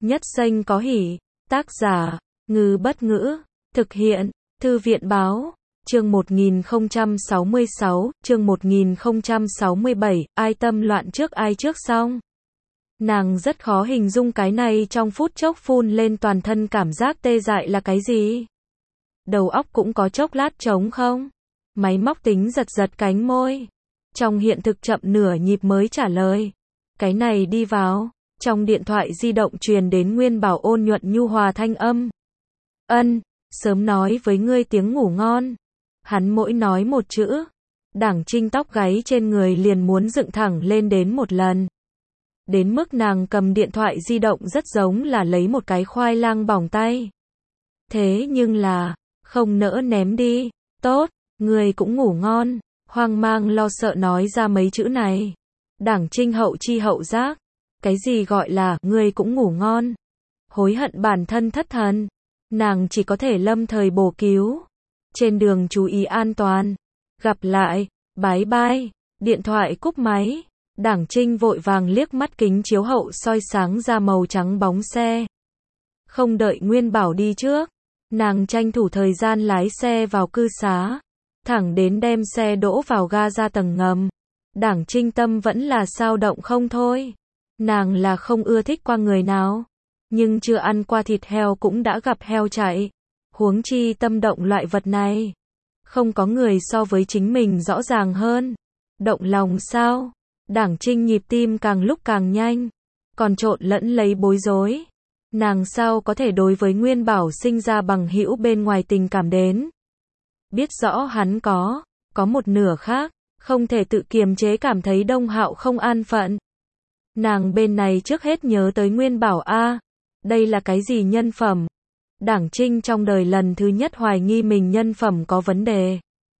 Nhất Xanh có hỉ. Tác giả, Ngư Bất Ngữ. Thực hiện, Thư viện Báo. Chương 1066, chương 1067, ai tâm loạn trước ai trước xong. Nàng rất khó hình dung cái này trong phút chốc phun lên toàn thân cảm giác tê dại là cái gì. Đầu óc cũng có chốc lát trống không. Máy móc tính giật giật cánh môi. Trong hiện thực chậm nửa nhịp mới trả lời. Cái này đi vào. Trong điện thoại di động truyền đến Nguyên Bảo ôn nhuận nhu hòa thanh âm. Ân, sớm nói với ngươi tiếng ngủ ngon. Hắn mỗi nói một chữ. Đảng Trinh tóc gáy trên người liền muốn dựng thẳng lên đến một lần. Đến mức nàng cầm điện thoại di động rất giống là lấy một cái khoai lang bỏng tay. Thế nhưng là, không nỡ ném đi. Tốt, ngươi cũng ngủ ngon. Hoang mang lo sợ nói ra mấy chữ này. Đảng Trinh hậu chi hậu giác. Cái gì gọi là, ngươi cũng ngủ ngon. Hối hận bản thân thất thần. Nàng chỉ có thể lâm thời bổ cứu. Trên đường chú ý an toàn. Gặp lại, bái bai. Điện thoại cúp máy. Đảng Trinh vội vàng liếc mắt kính chiếu hậu soi sáng ra màu trắng bóng xe. Không đợi Nguyên Bảo đi trước. Nàng tranh thủ thời gian lái xe vào cư xá. Thẳng đến đem xe đỗ vào ga ra tầng ngầm. Đảng Trinh tâm vẫn là sao động không thôi. Nàng là không ưa thích qua người nào. Nhưng chưa ăn qua thịt heo cũng đã gặp heo chạy. Huống chi tâm động loại vật này. Không có người so với chính mình rõ ràng hơn. Động lòng sao? Đảng Trinh nhịp tim càng lúc càng nhanh. Còn trộn lẫn lấy bối rối. Nàng sao có thể đối với Nguyên Bảo sinh ra bằng hữu bên ngoài tình cảm đến. Biết rõ hắn có một nửa khác. Không thể tự kiềm chế cảm thấy Đông Hạo không an phận. Nàng bên này trước hết nhớ tới Nguyên Bảo a. Đây là cái gì nhân phẩm? Đảng Trinh trong đời lần thứ nhất hoài nghi mình nhân phẩm có vấn đề.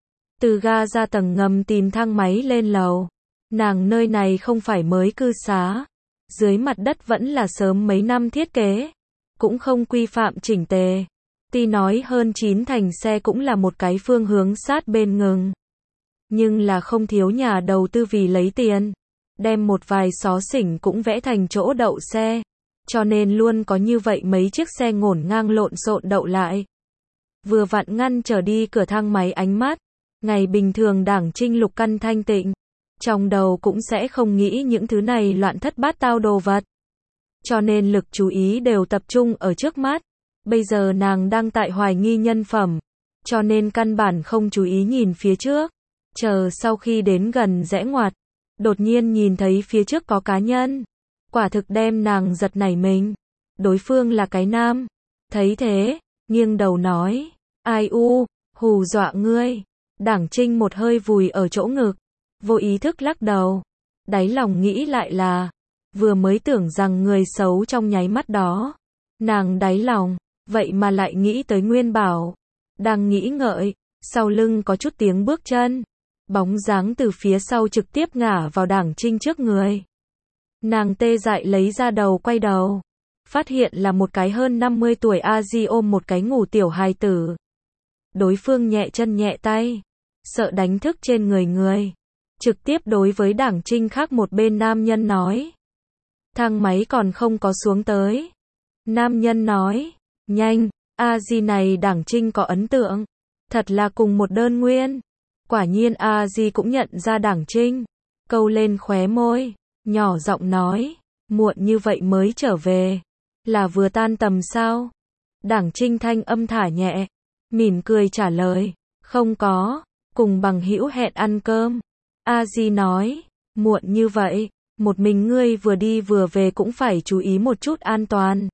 Từ ga ra tầng ngầm tìm thang máy lên lầu. Nàng nơi này không phải mới cư xá. Dưới mặt đất vẫn là sớm mấy năm thiết kế. Cũng không quy phạm chỉnh tề. Tuy nói hơn 9 thành xe cũng là một cái phương hướng sát bên ngừng. Nhưng là không thiếu nhà đầu tư vì lấy tiền. Đem một vài xó xỉnh cũng vẽ thành chỗ đậu xe. Cho nên luôn có như vậy mấy chiếc xe ngổn ngang lộn xộn đậu lại. Vừa vặn ngăn trở đi cửa thang máy ánh mắt. Ngày bình thường Đảng Trinh lục căn thanh tịnh. Trong đầu cũng sẽ không nghĩ những thứ này loạn thất bát tao đồ vật. Cho nên lực chú ý đều tập trung ở trước mắt. Bây giờ nàng đang tại hoài nghi nhân phẩm. Cho nên căn bản không chú ý nhìn phía trước. Chờ sau khi đến gần rẽ ngoặt. Đột nhiên nhìn thấy phía trước có cá nhân. Quả thực đem nàng giật nảy mình. Đối phương là cái nam. Thấy thế, nghiêng đầu nói. Ai u, hù dọa ngươi. Đảng Trinh một hơi vùi ở chỗ ngực. Vô ý thức lắc đầu. Đáy lòng nghĩ lại là. Vừa mới tưởng rằng người xấu trong nháy mắt đó. Nàng đáy lòng. Vậy mà lại nghĩ tới Nguyên Bảo. Đang nghĩ ngợi. Sau lưng có chút tiếng bước chân. Bóng dáng từ phía sau trực tiếp ngả vào Đảng Trinh trước người. Nàng tê dại lấy ra đầu quay đầu. Phát hiện là một cái hơn 50 tuổi A-di ôm một cái ngủ tiểu hài tử. Đối phương nhẹ chân nhẹ tay. Sợ đánh thức trên người. Trực tiếp đối với Đảng Trinh khác một bên nam nhân nói. Thang máy còn không có xuống tới. Nam nhân nói. Nhanh, A-di này Đảng Trinh có ấn tượng. Thật là cùng một đơn nguyên. Quả nhiên A-di cũng nhận ra Đảng Trinh. Câu lên khóe môi. Nhỏ giọng nói. Muộn như vậy mới trở về. Là vừa tan tầm sao? Đảng Trinh thanh âm thả nhẹ. Mỉm cười trả lời. Không có. Cùng bằng hữu hẹn ăn cơm. A-di nói. Muộn như vậy. Một mình ngươi vừa đi vừa về cũng phải chú ý một chút an toàn.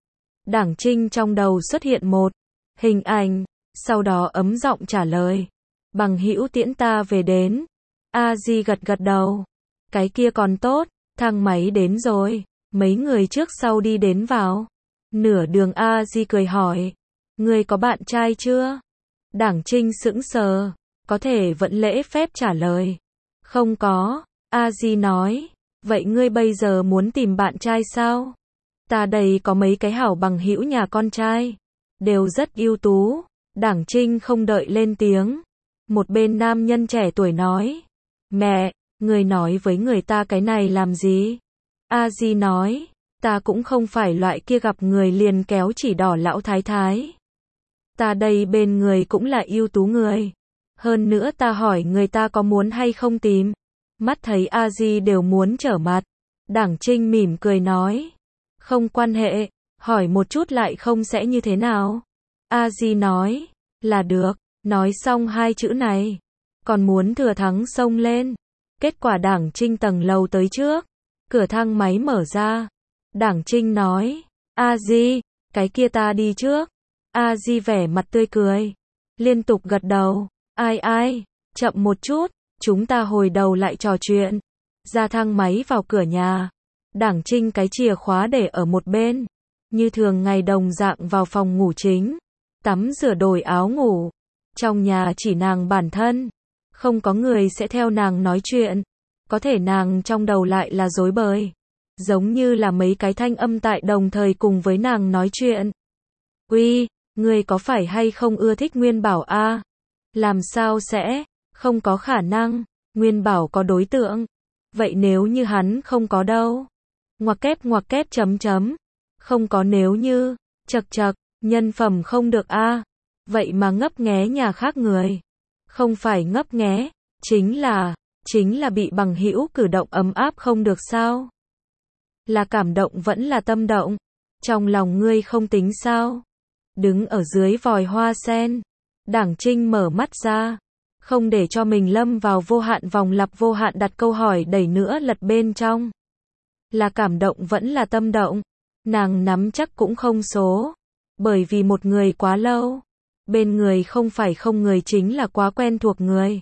Đảng Trinh trong đầu xuất hiện một hình ảnh. Sau đó ấm giọng trả lời. Bằng hữu tiễn ta về đến. A-di gật gật đầu. Cái kia còn tốt. Thang máy đến rồi. Mấy người trước sau đi đến vào. Nửa đường A-di cười hỏi. Ngươi có bạn trai chưa? Đảng Trinh sững sờ. Có thể vẫn lễ phép trả lời. Không có. A-di nói. Vậy ngươi bây giờ muốn tìm bạn trai sao? Ta đây có mấy cái hảo bằng hữu nhà con trai. Đều rất ưu tú. Đảng Trinh không đợi lên tiếng. Một bên nam nhân trẻ tuổi nói. Mẹ, người nói với người ta cái này làm gì? A-di nói. Ta cũng không phải loại kia gặp người liền kéo chỉ đỏ lão thái thái. Ta đây bên người cũng là ưu tú người. Hơn nữa ta hỏi người ta có muốn hay không tìm. Mắt thấy A Di đều muốn trở mặt. Đảng Trinh mỉm cười nói. Không quan hệ, hỏi một chút lại không sẽ như thế nào. A Di nói, là được, nói xong hai chữ này. Còn muốn thừa thắng xông lên. Kết quả Đảng Trinh tầng lầu tới trước. Cửa thang máy mở ra. Đảng Trinh nói, A Di, cái kia ta đi trước. A Di vẻ mặt tươi cười. Liên tục gật đầu. Ai, chậm một chút, chúng ta hồi đầu lại trò chuyện. Ra thang máy vào cửa nhà. Đảng Trinh cái chìa khóa để ở một bên. Như thường ngày đồng dạng vào phòng ngủ chính. Tắm rửa đổi áo ngủ. Trong nhà chỉ nàng bản thân. Không có người sẽ theo nàng nói chuyện. Có thể nàng trong đầu lại là rối bời. Giống như là mấy cái thanh âm tại đồng thời cùng với nàng nói chuyện. Uy, ngươi có phải hay không ưa thích Nguyên Bảo a? Làm sao sẽ? Không có khả năng. Nguyên Bảo có đối tượng. Vậy nếu như hắn không có đâu? Ngoặc kép chấm chấm. Không có nếu như. Chật chật, nhân phẩm không được a. Vậy mà ngấp nghé nhà khác người. Không phải ngấp nghé, chính là bị bằng hữu cử động ấm áp không được sao? Là cảm động vẫn là tâm động? Trong lòng ngươi không tính sao? Đứng ở dưới vòi hoa sen, Đảng Trinh mở mắt ra, không để cho mình lâm vào vô hạn vòng lặp vô hạn đặt câu hỏi đẩy nữa lật bên trong. Là cảm động vẫn là tâm động? Nàng nắm chắc cũng không số, bởi vì một người quá lâu, bên người không phải không người chính là quá quen thuộc người.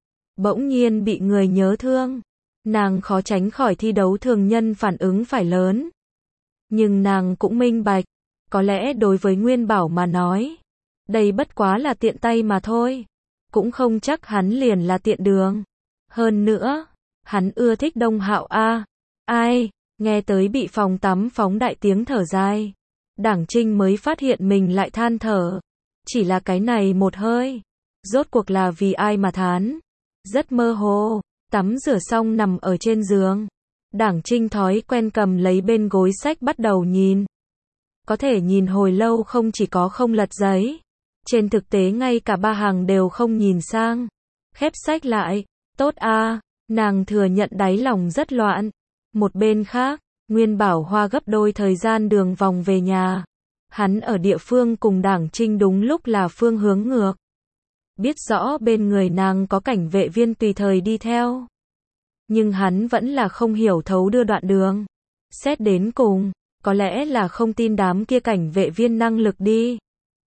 Bỗng nhiên bị người nhớ thương, nàng khó tránh khỏi thi đấu thường nhân phản ứng phải lớn. Nhưng nàng cũng minh bạch, có lẽ đối với Nguyên Bảo mà nói, đây bất quá là tiện tay mà thôi, cũng không chắc hắn liền là tiện đường. Hơn nữa, hắn ưa thích Đông Hạo a. Ai, nghe tới bị phòng tắm phóng đại tiếng thở dài. Đảng Trinh mới phát hiện mình lại than thở. Chỉ là cái này một hơi, rốt cuộc là vì ai mà thán. Rất mơ hồ, tắm rửa xong nằm ở trên giường. Đảng Trinh thói quen cầm lấy bên gối sách bắt đầu nhìn. Có thể nhìn hồi lâu không chỉ có không lật giấy. Trên thực tế ngay cả ba hàng đều không nhìn sang. Khép sách lại, tốt a, nàng thừa nhận đáy lòng rất loạn. Một bên khác, Nguyên Bảo hoa gấp đôi thời gian đường vòng về nhà. Hắn ở địa phương cùng Đảng Trinh đúng lúc là phương hướng ngược. Biết rõ bên người nàng có cảnh vệ viên tùy thời đi theo. Nhưng hắn vẫn là không hiểu thấu đưa đoạn đường. Xét đến cùng, có lẽ là không tin đám kia cảnh vệ viên năng lực đi.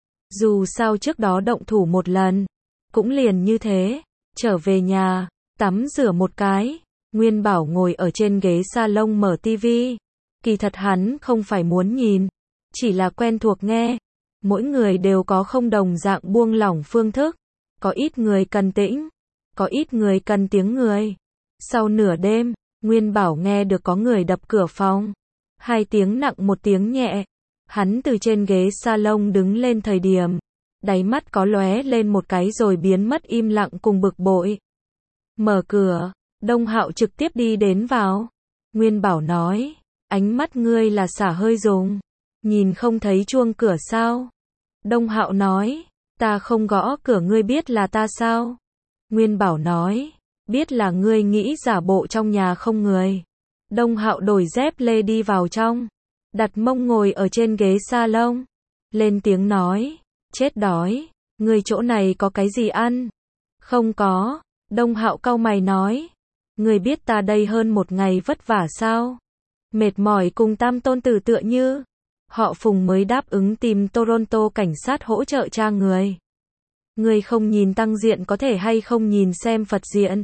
Dù sao trước đó động thủ một lần, cũng liền như thế. Trở về nhà, tắm rửa một cái, Nguyên Bảo ngồi ở trên ghế salon mở tivi. Kỳ thật hắn không phải muốn nhìn, chỉ là quen thuộc nghe. Mỗi người đều có không đồng dạng buông lỏng phương thức. Có ít người cần tĩnh, có ít người cần tiếng người. Sau nửa đêm, Nguyên Bảo nghe được có người đập cửa phòng. 2 tiếng nặng 1 tiếng nhẹ. Hắn từ trên ghế salon đứng lên thời điểm, đáy mắt có lóe lên một cái rồi biến mất im lặng cùng bực bội. Mở cửa, Đông Hạo trực tiếp đi đến vào. Nguyên Bảo nói, ánh mắt ngươi là xả hơi dùng, nhìn không thấy chuông cửa sao? Đông Hạo nói, ta không gõ cửa ngươi biết là ta sao? Nguyên Bảo nói, biết là ngươi nghĩ giả bộ trong nhà không người. Đông Hạo đổi dép lê đi vào trong, đặt mông ngồi ở trên ghế salon, lên tiếng nói, chết đói, ngươi chỗ này có cái gì ăn? Không có. Đông Hạo cau mày nói, ngươi biết ta đây hơn một ngày vất vả sao? Mệt mỏi cùng tam tôn tử tựa như. Họ Phùng mới đáp ứng tìm Toronto cảnh sát hỗ trợ tra người. Ngươi không nhìn tăng diện có thể hay không nhìn xem Phật diện?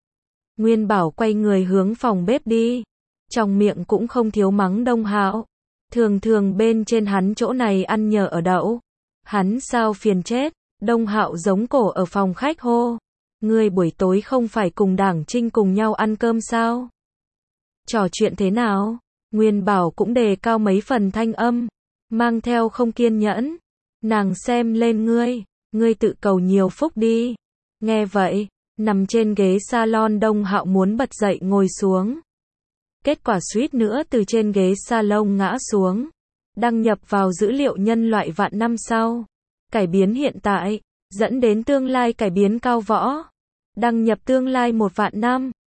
Nguyên Bảo quay người hướng phòng bếp đi. Trong miệng cũng không thiếu mắng Đông Hạo. Thường thường bên trên hắn chỗ này ăn nhờ ở đậu. Hắn sao phiền chết. Đông Hạo giống cổ ở phòng khách hô. Ngươi buổi tối không phải cùng Đảng Trinh cùng nhau ăn cơm sao? Trò chuyện thế nào? Nguyên Bảo cũng đề cao mấy phần thanh âm, mang theo không kiên nhẫn. Nàng xem lên ngươi tự cầu nhiều phúc đi. Nghe vậy, nằm trên ghế salon Đông Hạo muốn bật dậy ngồi xuống. Kết quả suýt nữa từ trên ghế salon ngã xuống. Đăng nhập vào dữ liệu nhân loại vạn năm sau. Cải biến hiện tại, dẫn đến tương lai cải biến cao võ. Đăng nhập tương lai 1 vạn năm.